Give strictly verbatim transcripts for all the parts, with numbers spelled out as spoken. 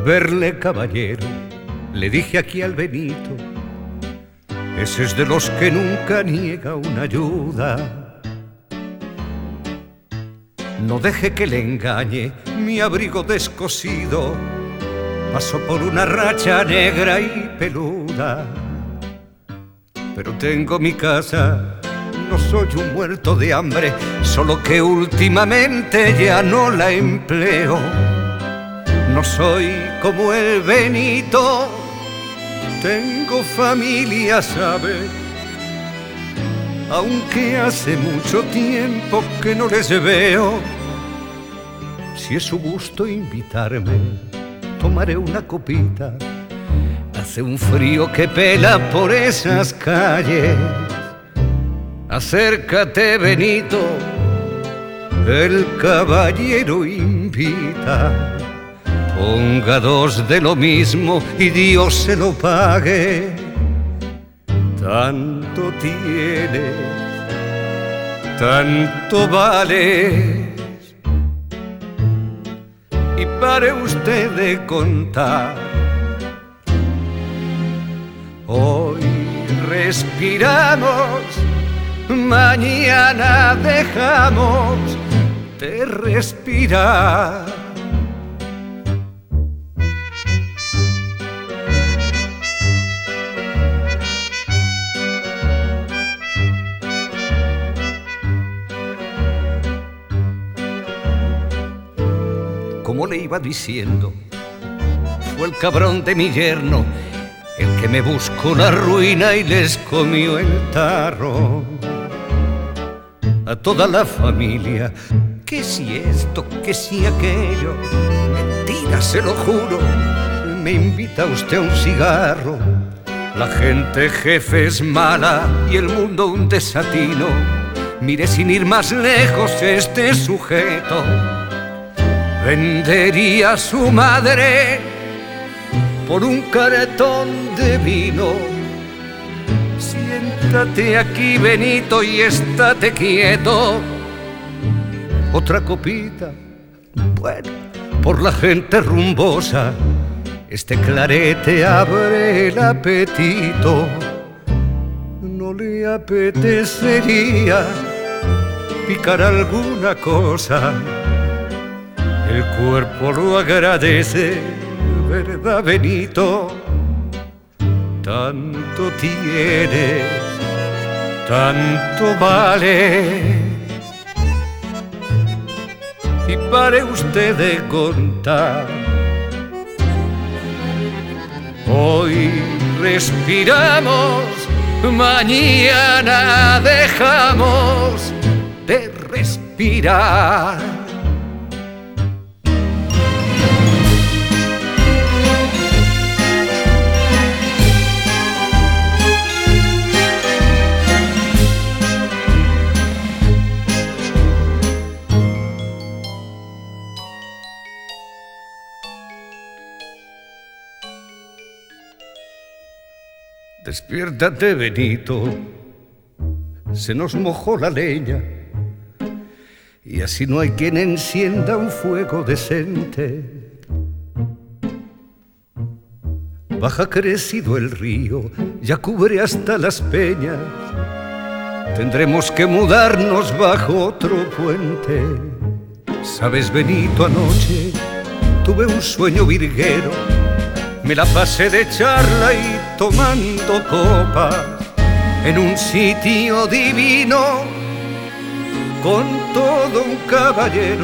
verle, caballero, le dije aquí al Benito, ese es de los que nunca niega una ayuda. No deje que le engañe mi abrigo descosido, pasó por una racha negra y peluda. Pero tengo mi casa, no soy un muerto de hambre, solo que últimamente ya no la empleo. No soy como el Benito, tengo familia, ¿sabe? Aunque hace mucho tiempo que no les veo. Si es su gusto invitarme, tomaré una copita. Hace un frío que pela por esas calles. Acércate, Benito, el caballero invita. Ponga dos de lo mismo y Dios se lo pague. Tanto tienes, tanto vales. Y pare usted de contar. Hoy respiramos, mañana dejamos de respirar. Como le iba diciendo, fue el cabrón de mi yerno el que me buscó la ruina y les comió el tarro. A toda la familia, que si esto, que si aquello, mentira, se lo juro, me invita usted a un cigarro. La gente, jefe, es mala y el mundo un desatino. Mire sin ir más lejos este sujeto. Vendería a su madre por un cartón de vino. Siéntate aquí, Benito, y estate quieto. Otra copita, bueno, por la gente rumbosa. Este clarete abre el apetito. ¿No le apetecería picar alguna cosa? El cuerpo lo agradece, ¿verdad, Benito? Tanto tienes, tanto vale. Y pare usted de contar. Hoy respiramos, mañana dejamos de respirar. Despiértate, Benito, se nos mojó la leña y así no hay quien encienda un fuego decente. Baja crecido el río, ya cubre hasta las peñas, tendremos que mudarnos bajo otro puente. Sabes, Benito, anoche tuve un sueño virguero. Me la pasé de charla y tomando copas en un sitio divino con todo un caballero.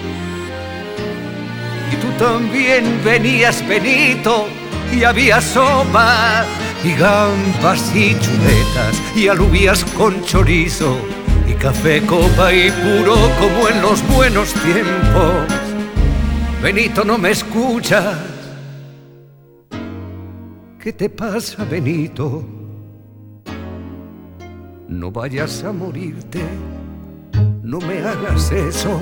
Y tú también venías, Benito, y había sopa y gambas y chuletas y alubias con chorizo y café, copa y puro como en los buenos tiempos. Benito, ¿no me escuchas? ¿Qué te pasa, Benito? No vayas a morirte, no me hagas eso.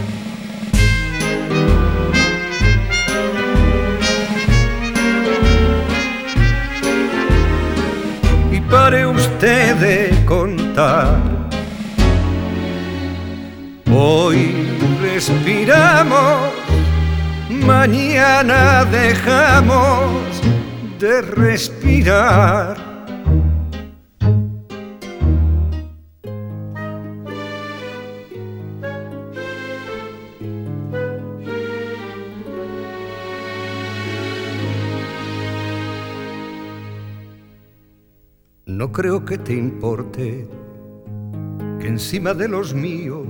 Y pare usted de contar. Hoy respiramos, mañana dejamos de respirar. No creo que te importe que encima de los míos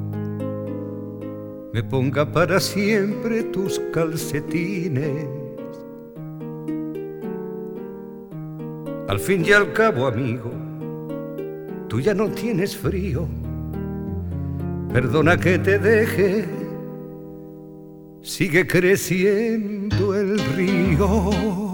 me ponga para siempre tus calcetines. Al fin y al cabo, amigo, tú ya no tienes frío. Perdona que te deje, sigue creciendo el río.